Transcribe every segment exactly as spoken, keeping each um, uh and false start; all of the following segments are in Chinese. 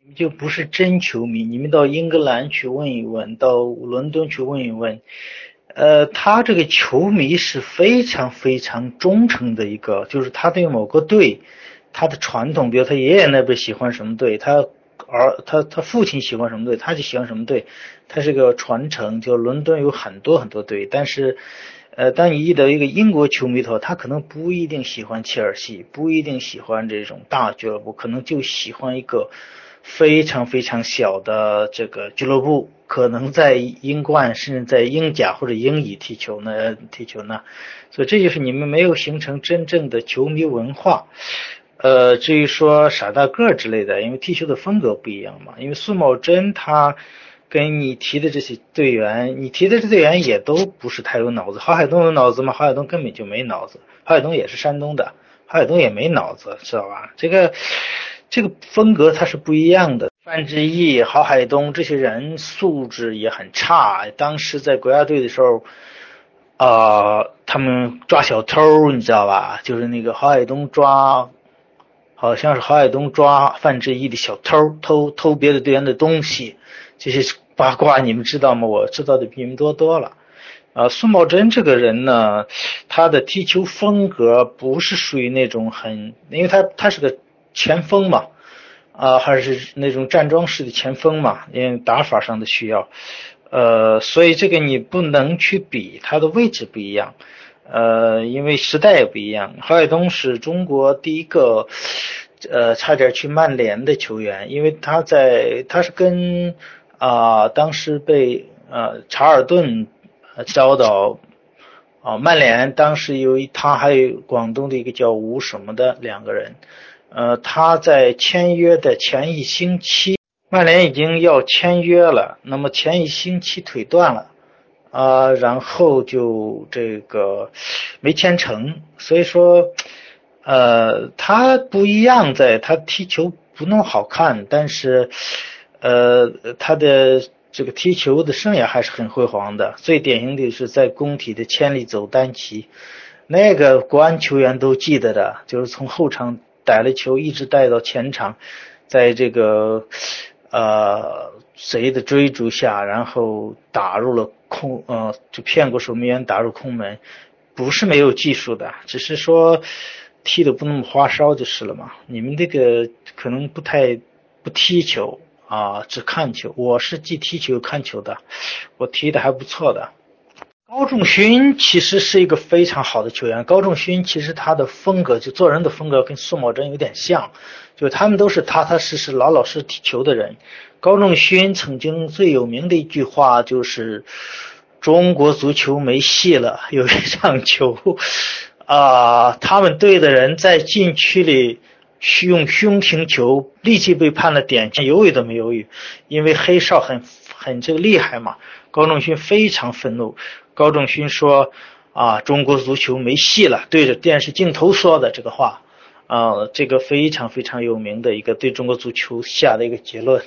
就不是真球迷，你们到英格兰去问一问，到伦敦去问一问，呃，他这个球迷是非常非常忠诚的一个，就是他对某个队，他的传统，比如他爷爷那边喜欢什么队，他儿他他父亲喜欢什么队，他就喜欢什么队，他是个传承。就伦敦有很多很多队，但是，呃，当你遇到一个英国球迷的话，他可能不一定喜欢切尔西，不一定喜欢这种大俱乐部，可能就喜欢一个非常非常小的这个俱乐部，可能在英冠甚至在英甲或者英乙踢球呢，踢球呢，所以这就是你们没有形成真正的球迷文化。呃，至于说傻大个之类的，因为踢球的风格不一样嘛。因为苏茂贞他跟你提的这些队员，你提的这队员也都不是太有脑子。郝海东有脑子吗？郝海东根本就没脑子。郝海东也是山东的，郝海东也没脑子，知道吧？这个这个风格它是不一样的。范志毅、郝海东这些人素质也很差，当时在国家队的时候。呃，他们抓小偷，你知道吧？就是那个郝海东抓，好像是郝海东抓范志毅的小偷，偷偷别的队员的东西，这些八卦你们知道吗？我知道的比你们多多了。呃，苏茂贞这个人呢，他的踢球风格不是属于那种很，因为他他是个前锋嘛，啊、呃，还是那种站桩式的前锋嘛，因为打法上的需要。呃，所以这个你不能去比，他的位置不一样，呃，因为时代也不一样。郝海东是中国第一个，呃，差点去曼联的球员，因为他在他是跟啊、呃、当时被呃查尔顿招到啊、呃、曼联，当时有一他还有广东的一个叫吴什么的两个人，呃，他在签约的前一星期。曼联已经要签约了，那么前一星期腿断了，啊、呃，然后就这个没签成，所以说，呃，他不一样在，他踢球不那么好看，但是，呃，他的这个踢球的生涯还是很辉煌的。最典型的是在工体的千里走单骑，那个国安球员都记得的，就是从后场逮了球一直带到前场，在这个。呃，谁的追逐下，然后打入了空，呃，就骗过守门员打入空门，不是没有技术的，只是说踢得不那么花哨就是了嘛。你们这个可能不太不踢球啊，只看球。我是既踢球又看球的，我踢的还不错的。高仲勋其实是一个非常好的球员。高仲勋其实他的风格，就做人的风格跟苏茂贞有点像，就他们都是踏踏实实、老老实踢球的人。高仲勋曾经最有名的一句话就是“中国足球没戏了”。有一场球，啊、呃，他们队的人在禁区里用胸停球，立即被判了点球，犹豫都没犹豫，因为黑哨很很这个厉害嘛。高仲勋非常愤怒。高仲勋说：“啊，中国足球没戏了。”对着电视镜头说的这个话，啊，这个非常非常有名的一个对中国足球下的一个结论。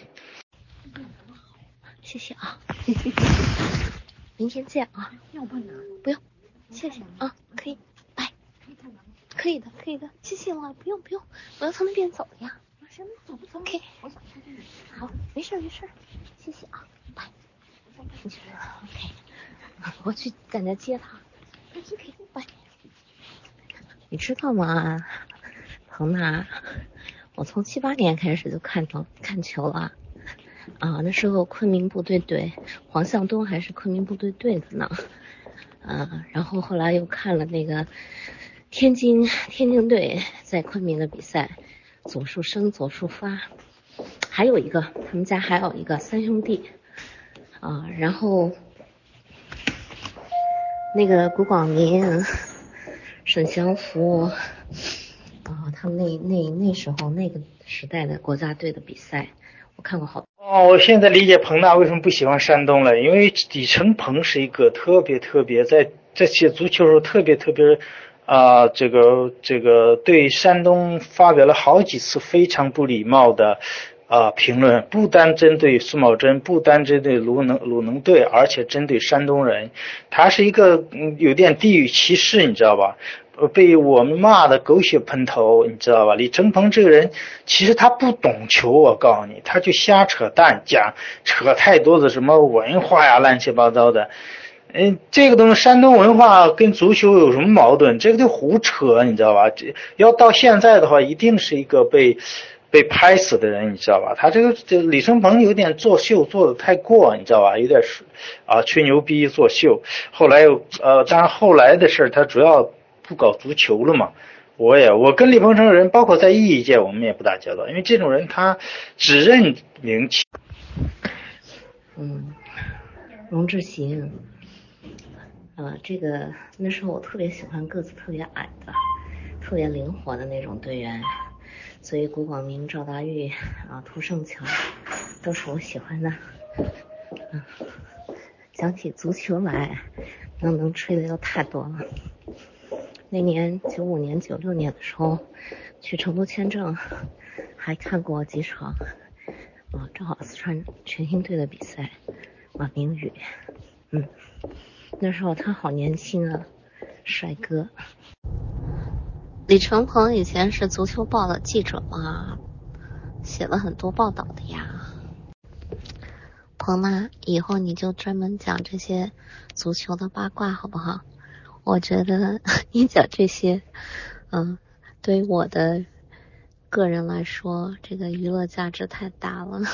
谢谢啊，明天见啊。要不呢？不用，谢谢啊，可以，拜。可以的，可以的，谢谢了，不用不用，我要从那边走呀。行，走不走 ？OK， 我想看看你。好，没事没事，谢谢啊，拜。OK。我去赶着接他。OK， 拜。你知道吗，彭娜？我从七八年开始就看到看球了啊，那时候昆明部队队黄向东还是昆明部队队的呢，啊，然后后来又看了那个天津天津队在昆明的比赛，左树生左树发，还有一个他们家还有一个三兄弟啊，然后。那个谷广民、沈祥福，啊、哦，他们那那那时候那个时代的国家队的比赛，我看过好多。 哦，我现在理解彭大为什么不喜欢山东了，因为李承鹏是一个特别特别在在写足球时候特别特别啊、呃，这个这个对山东发表了好几次非常不礼貌的。啊、呃，评论不单针对苏茂贞，不单针对鲁能鲁能队，而且针对山东人，他是一个嗯有点地域歧视，你知道吧？ 被我们骂的狗血喷头，你知道吧？李承鹏这个人其实他不懂球，我告诉你，他就瞎扯淡，讲扯太多的什么文化呀，乱七八糟的。嗯，这个东西山东文化跟足球有什么矛盾？这个就胡扯，你知道吧？这要到现在的话，一定是一个被被拍死的人，你知道吧？他这个这李承鹏有点作秀做的太过，你知道吧？有点啊吹牛逼作秀。后来又呃，当然后来的事他主要不搞足球了嘛。我也我跟李鹏程人，包括在艺艺界，我们也不打交道，因为这种人他只认名气。 嗯，荣志行。呃，这个那时候我特别喜欢个子特别矮的、特别灵活的那种队员，所以古广明、赵达玉啊、涂胜强都是我喜欢的。嗯，讲起足球来，那能吹的又太多了。那年九五年、九六年的时候，去成都签证，还看过几场啊，正好四川全兴队的比赛啊，明宇，嗯。那时候他好年轻啊，帅哥。 李承鹏以前是足球报的记者嘛，写了很多报道的呀。鹏妈，以后你就专门讲这些足球的八卦好不好？我觉得你讲这些，嗯，对于我的个人来说，这个娱乐价值太大了。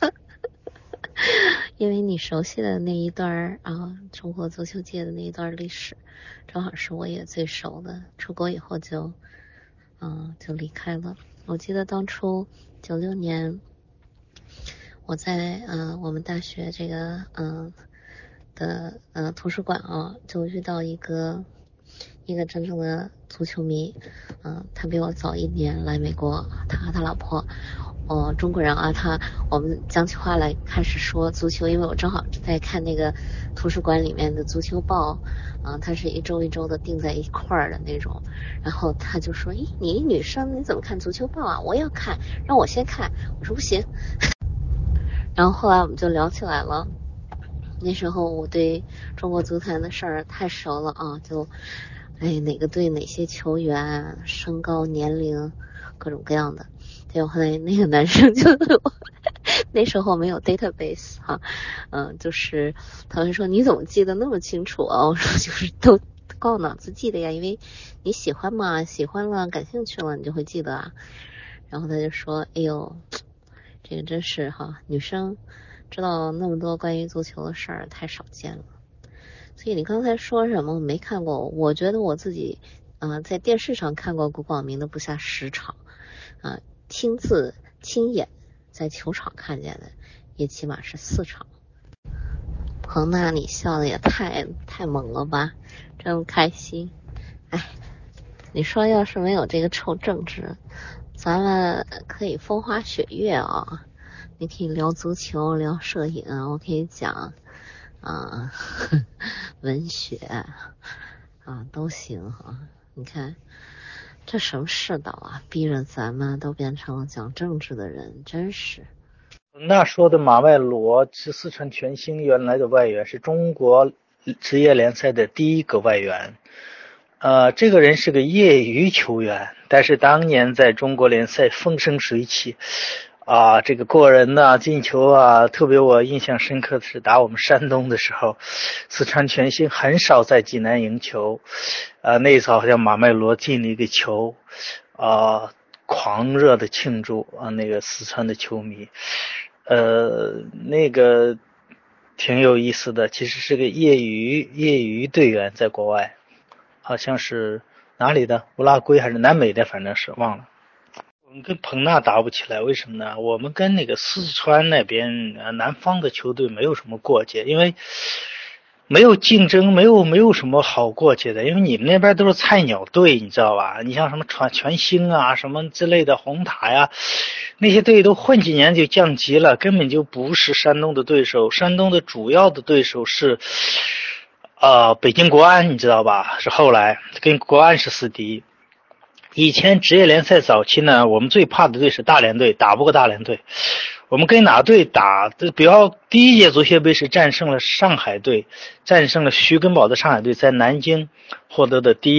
因为你熟悉的那一段啊，中国足球界的那一段历史，正好是我也最熟的。出国以后就，嗯，就离开了。我记得当初九六年，我在嗯、呃、我们大学这个嗯、呃、的呃图书馆啊，就遇到一个一个真正的足球迷，嗯、呃，他比我早一年来美国，他和他老婆。哦，中国人啊，他我们讲起话来开始说足球，因为我正好在看那个图书馆里面的足球报，啊、呃，它是一周一周的订在一块儿的那种，然后他就说，咦，你一女生你怎么看足球报啊？我要看，让我先看，我说不行。然后后来我们就聊起来了，那时候我对中国足坛的事儿太熟了啊，就哎哪个队哪些球员身高年龄各种各样的。结果后来那个男生就那时候没有 database 哈，嗯，就是他们说你怎么记得那么清楚啊？我说就是都靠脑子记的呀，因为你喜欢嘛，喜欢了感兴趣了你就会记得啊。然后他就说，哎呦，这个真是哈，女生知道那么多关于足球的事儿太少见了。所以你刚才说什么我没看过，我觉得我自己呃在电视上看过古广明的不下十场啊。呃亲自亲眼在球场看见的也起码是四场。彭娜，你笑的也太太猛了吧，真开心。哎，你说要是没有这个臭政治，咱们可以风花雪月啊，你可以聊足球聊摄影，我可以讲啊文学啊都行啊。你看这什么世道啊，逼着咱们都变成了讲政治的人，真是。 那说的马外罗是四川全兴原来的外援，是中国职业联赛的第一个外援。呃，这个人是个业余球员，但是当年在中国联赛风生水起啊，这个过人呐、进球啊，特别我印象深刻的是打我们山东的时候，四川全兴很少在济南赢球，呃，那一次好像马麦罗进了一个球，啊，狂热的庆祝啊，那个四川的球迷，呃，那个挺有意思的，其实是个业余业余队员，在国外。好像是哪里的乌拉圭还是南美的，反正是忘了。我们跟彭纳打不起来，为什么呢？我们跟那个四川那边呃南方的球队没有什么过节，因为没有竞争，没有没有什么好过节的，因为你们那边都是菜鸟队，你知道吧？你像什么全全兴啊，什么之类的红塔呀，那些队都混几年就降级了，根本就不是山东的对手。山东的主要的对手是。呃，北京国安你知道吧？是后来跟国安是死敌。以前职业联赛早期呢，我们最怕的队是大连队，打不过大连队。我们跟哪队打？比方第一届足协杯是战胜了上海队，战胜了徐根宝的上海队，在南京获得的第一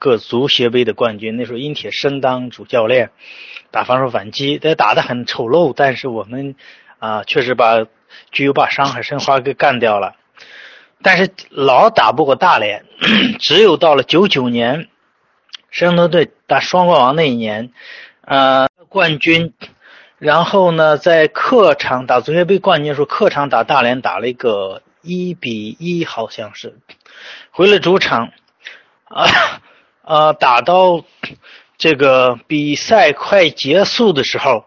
个足协杯的冠军，那时候殷铁生当主教练，打防守反击，但打得很丑陋，但是我们啊、呃、确实把具有把上海申花给干掉了，但是老打不过大连，只有到了九九年山东队打双冠王那一年，呃冠军，然后呢在客场打足协杯冠军的时候，客场打大连打了一个一比一，好像是回了主场啊呃打到这个比赛快结束的时候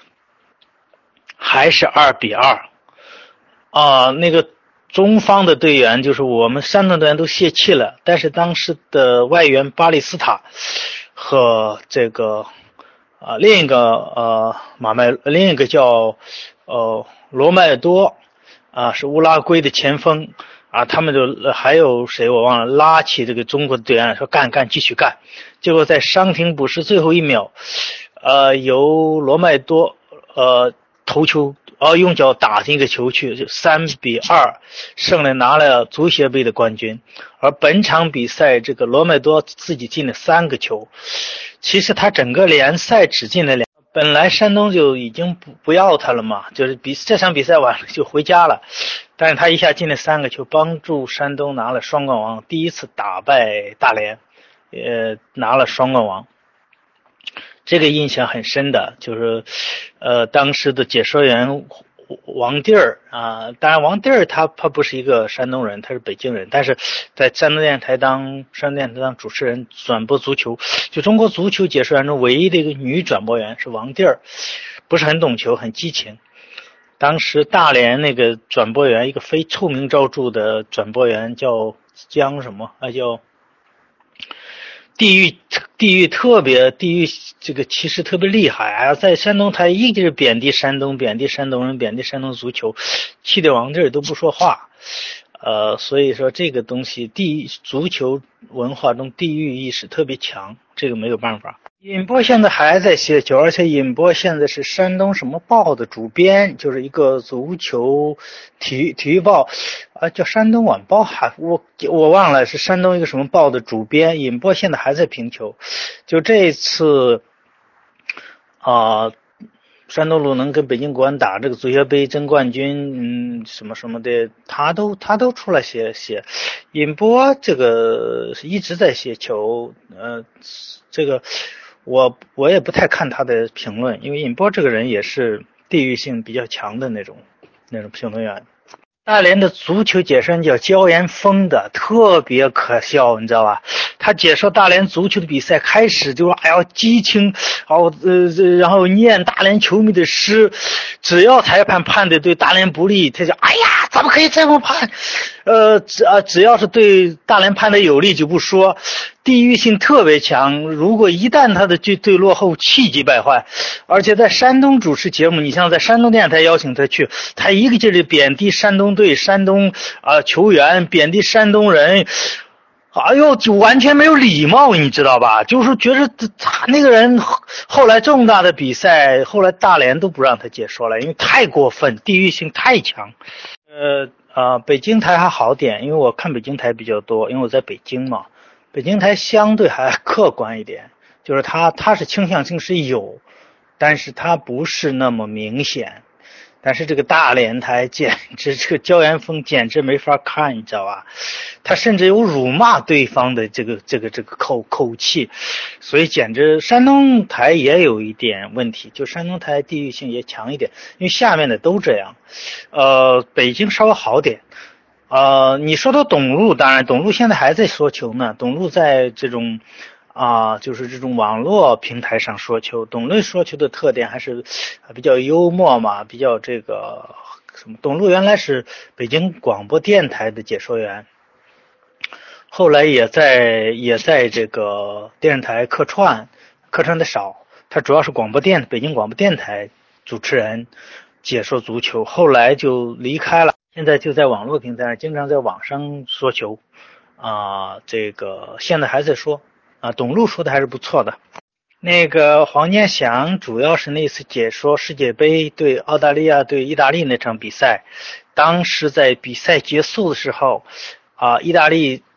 还是二比二啊、呃、那个中方的队员就是我们山东队员都泄气了，但是当时的外援巴利斯塔和这个啊、呃、另一个呃马麦另一个叫呃罗麦多啊、呃、是乌拉圭的前锋啊，他们就还有谁我忘了，拉起这个中国的队员说干干继续干，结果在伤停补时最后一秒，呃由罗麦多呃头球呃用脚打进一个球去，就三比二胜了，拿了足协杯的冠军。而本场比赛这个罗麦多自己进了三个球，其实他整个联赛只进了两，本来山东就已经不不要他了嘛，就是比这场比赛完了就回家了，但是他一下进了三个球，帮助山东拿了双冠王，第一次打败大连，呃拿了双冠王。这个印象很深的就是呃当时的解说员王弟儿啊，当然王弟儿他他不是一个山东人，他是北京人，但是在山东电视台当山东电视台当主持人转播足球，就中国足球解说员中唯一的一个女转播员是王弟儿，不是很懂球，很激情。当时大连那个转播员一个非臭名昭著的转播员叫江什么啊叫地域地域特别地域这个歧视特别厉害啊，在山东台一直贬低山东，贬低山东人，贬低山东足球，气得王弟儿都不说话。呃，所以说这个东西地足球文化中地域意识特别强，这个没有办法。尹波现在还在写球，而且尹波现在是山东什么报的主编，就是一个足球体育体育报啊，叫山东晚报，还我我忘了是山东一个什么报的主编。尹波现在还在评球，就这一次啊、呃，山东鲁能跟北京国安打这个足协杯争冠军，嗯，什么什么的，他都他都出来写写。尹波这个一直在写球，呃，这个。我我也不太看他的评论，因为尹波这个人也是地域性比较强的那种那种评论员。大连的足球解说员叫焦岩峰的，特别可笑，你知道吧？他解说大连足球的比赛，开始就说哎呀激情，哦呃然后念大连球迷的诗，只要裁判判的对大连不利，他就哎呀怎么可以这么判？呃只啊只要是对大连判的有利就不说，地域性特别强。如果一旦他的队队落后，气急败坏。而且在山东主持节目，你像在山东电视台邀请他去，他一个劲儿的贬低山东队、山东啊、呃、球员，贬低山东人。哎呦，就完全没有礼貌，你知道吧？就是觉得他那个人后来重大的比赛，后来大连都不让他解说了，因为太过分，地域性太强。呃啊、呃，北京台还好点，因为我看北京台比较多，因为我在北京嘛。北京台相对还客观一点，就是他他是倾向性是有，但是他不是那么明显。但是这个大连台简直这个焦岩峰简直没法看，你知道吧？他甚至有辱骂对方的这个这个这个口口气，所以简直山东台也有一点问题，就山东台地域性也强一点，因为下面的都这样。呃，北京稍微好点。呃，你说到董路，当然董路现在还在说球呢。董路在这种啊、呃，就是这种网络平台上说球。董路说球的特点还是比较幽默嘛，比较这个什么。董路原来是北京广播电台的解说员，后来也在也在这个电视台客串，客串的少。他主要是广播电北京广播电台主持人，解说足球，后来就离开了。现在就在网络平台上，经常在网上说球，啊、呃，这个现在还在说，啊、呃，董路说的还是不错的。那个黄健翔主要是那次解说世界杯对澳大利亚对意大利那场比赛，当时在比赛结束的时候，啊、呃，意大利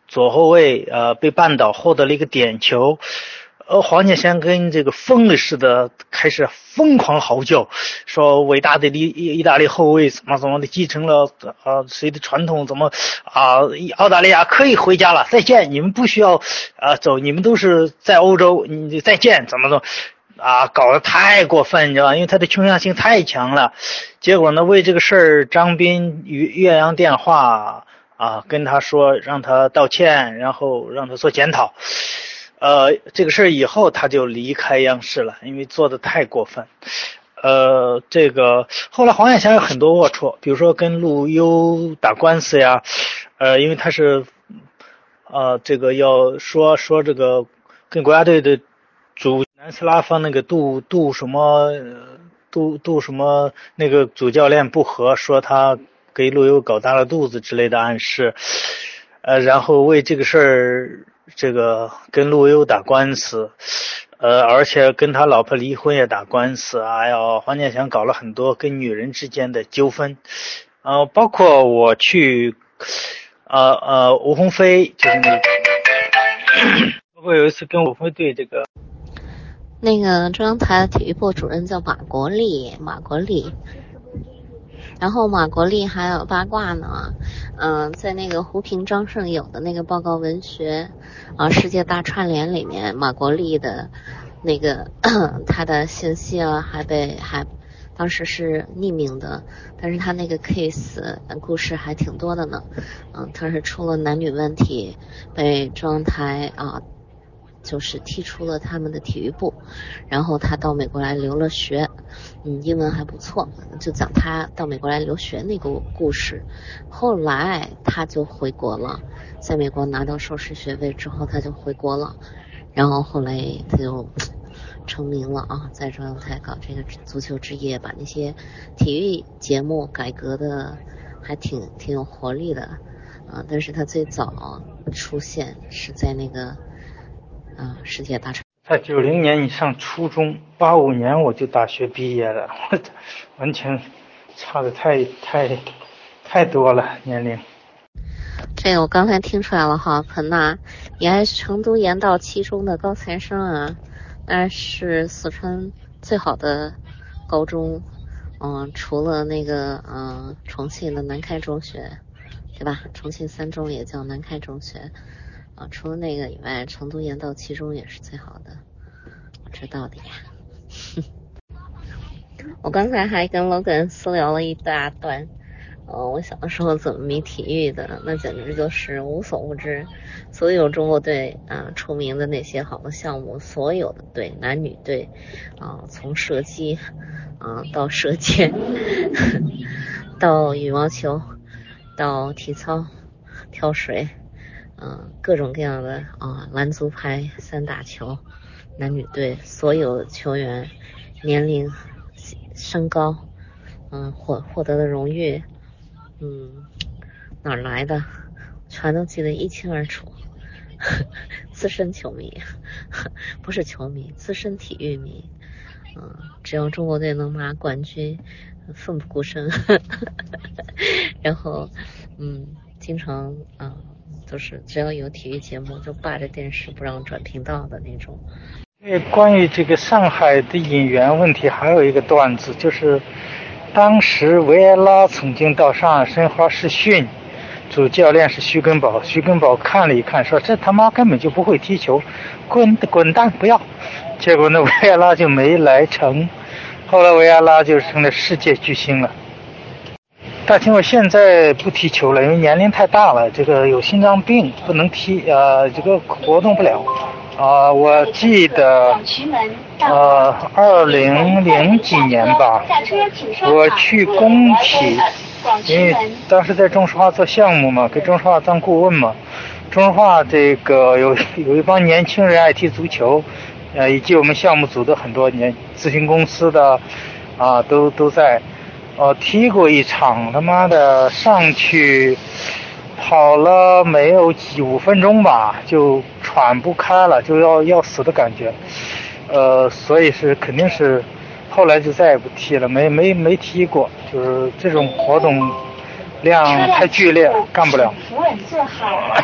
左后卫呃被绊倒，获得了一个点球。呃，黄健翔跟这个疯了似的开始疯狂嚎叫，说伟大的意意大利后卫怎么怎么的继承了啊谁的传统，怎么啊澳大利亚可以回家了，再见，你们不需要啊走，你们都是在欧洲，你再见，怎么怎么啊搞得太过分，你知道吧？因为他的倾向性太强了。结果呢，为这个事儿，张斌与岳阳电话啊跟他说让他道歉，然后让他做检讨。呃，这个事儿以后他就离开央视了，因为做的太过分。呃，这个后来黄健翔有很多龌龊，比如说跟陆优打官司呀，呃，因为他是呃这个要说说这个跟国家队的主南斯拉夫那个杜杜什么杜杜什么那个主教练不和，说他给陆优搞大了肚子之类的暗示，呃，然后为这个事儿。这个跟陆优打官司，呃，而且跟他老婆离婚也打官司。哎呀，黄健翔搞了很多跟女人之间的纠纷，呃，包括我去，呃呃，吴鸿飞就是那个，包括有一次跟吴鸿飞对这个， 那个中央台体育部主任叫马国立，马国立。然后马国立还有八卦呢，嗯、呃，在那个胡平张胜友的那个报告文学啊世界大串联里面，马国立的那个他的信息啊还被还当时是匿名的，但是他那个 case 故事还挺多的呢，嗯，他是出了男女问题，被中央台啊。就是踢出了他们的体育部，然后他到美国来留了学，嗯，英文还不错，就讲他到美国来留学那个故事。后来他就回国了，在美国拿到硕士学位之后他就回国了，然后后来他就成名了啊，在中央台搞这个足球之夜，把那些体育节目改革的还挺挺有活力的啊。但是他最早出现是在那个啊，世界大传。 在九零年你上初中，八五年我就大学毕业了，我完全差的太太太多了年龄。 这个我刚才听出来了哈，彭娜，你还是成都盐道七中的高材生啊，那是四川最好的高中，嗯，除了那个嗯重庆的南开中学，对吧？重庆三中也叫南开中学。啊，除了那个以外，成都盐道七中也是最好的，我知道的呀。我刚才还跟 Logan 私聊了一大段，呃，我小的时候怎么迷体育的，那简直就是无所不知。所有中国队啊、呃、出名的那些好的项目，所有的队，男女队啊、呃，从射击啊、呃、到射箭，到羽毛球，到体操、跳水。嗯、呃，各种各样的啊，篮足排、三打球，男女队所有球员年龄、身高，嗯，获获得的荣誉，嗯，哪儿来的，全都记得一清二楚。资深球迷，不是球迷，资深体育迷。嗯，只要中国队能拿冠军，奋不顾身。然后，嗯，经常啊。嗯就是只要有体育节目就霸着电视不让转频道的那种。 关于这个上海的引援问题还有一个段子，就是当时维埃拉曾经到上海申花试训，主教练是徐根宝，徐根宝看了一看说这他妈根本就不会踢球，滚滚蛋不要，结果呢维埃拉就没来成，后来维埃拉就成了世界巨星了。大秦我现在不踢球了，因为年龄太大了，这个有心脏病不能踢，呃，这个活动不了。啊、呃，我记得，呃，二零零几年吧，我去工体，因为当时在中石化做项目嘛，给中石化当顾问嘛。中石化这个有有一帮年轻人爱踢足球，呃，以及我们项目组的很多年咨询公司的，啊，都都在。哦，踢过一场，他妈的上去跑了没有几五分钟吧，就喘不开了，就要要死的感觉。呃，所以是肯定是后来就再也不踢了，没没没踢过，就是这种活动量太剧烈，干不了。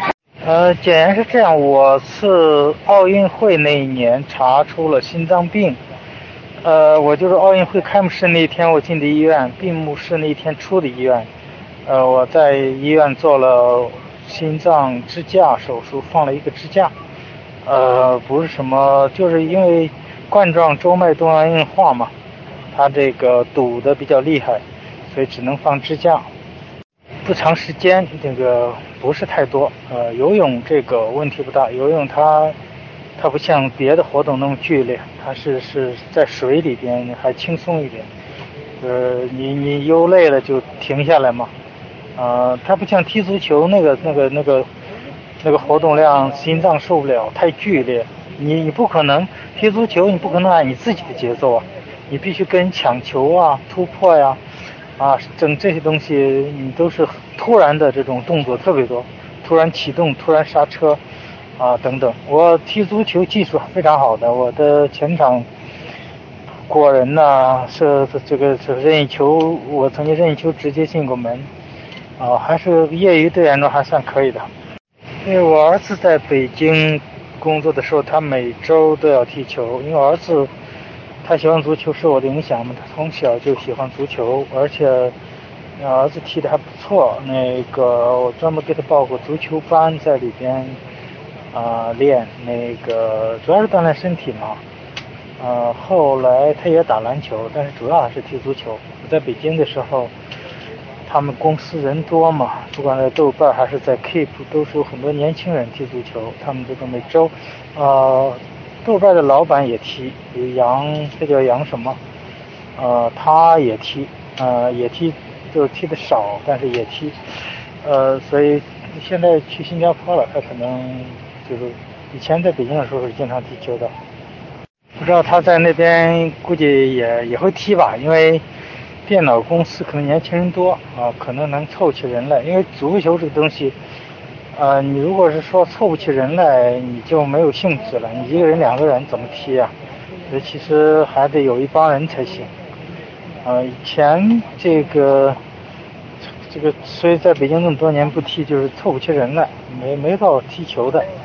呃，简言是这样，我是奥运会那一年查出了心脏病，呃，我就是奥运会开幕式那一天我进的医院，闭幕式那一天出的医院，呃，我在医院做了心脏支架手术，放了一个支架，呃，不是什么，就是因为冠状周脉动脉硬化嘛，它这个堵得比较厉害，所以只能放支架。不长时间，这个不是太多。呃，游泳这个问题不大，游泳它它不像别的活动那么剧烈，它是是在水里边还轻松一点。呃，你你游累了就停下来嘛。呃，它不像踢足球那个那个那个那个活动量，心脏受不了，太剧烈。你你不可能踢足球，你不可能按你自己的节奏啊，你必须跟人抢球啊、突破呀。啊，整这些东西你都是突然的这种动作特别多，突然启动、突然刹车，啊等等。我踢足球技术非常好的，我的前场过人呐，是这个是任意球，我曾经任意球直接进过门，啊，还是业余队员中还算可以的。因为我儿子在北京工作的时候，他每周都要踢球，因为我儿子他喜欢足球受我的影响嘛，他从小就喜欢足球，而且儿子踢得还不错。那个我专门给他报过足球班，在里边啊、呃、练，那个主要是锻炼身体嘛。呃，后来他也打篮球，但是主要还是踢足球。我在北京的时候，他们公司人多嘛，不管在豆瓣还是在 Keep， 都是有很多年轻人踢足球。他们这个每周，呃，豆瓣的老板也踢，有杨，这叫杨什么？呃，他也踢，呃，也踢，就是踢的少，但是也踢。呃，所以现在去新加坡了，他可能就是以前在北京的时候是经常踢球的。不知道他在那边估计也也会踢吧，因为电脑公司可能年轻人多啊，可能能凑齐人来。因为足球这个东西，呃，你如果是说凑不齐人来，你就没有兴致了。你一个人、两个人怎么踢啊？所以其实还得有一帮人才行。呃，以前这个这个，所以在北京那么多年不踢，就是凑不齐人来，没没到踢球的。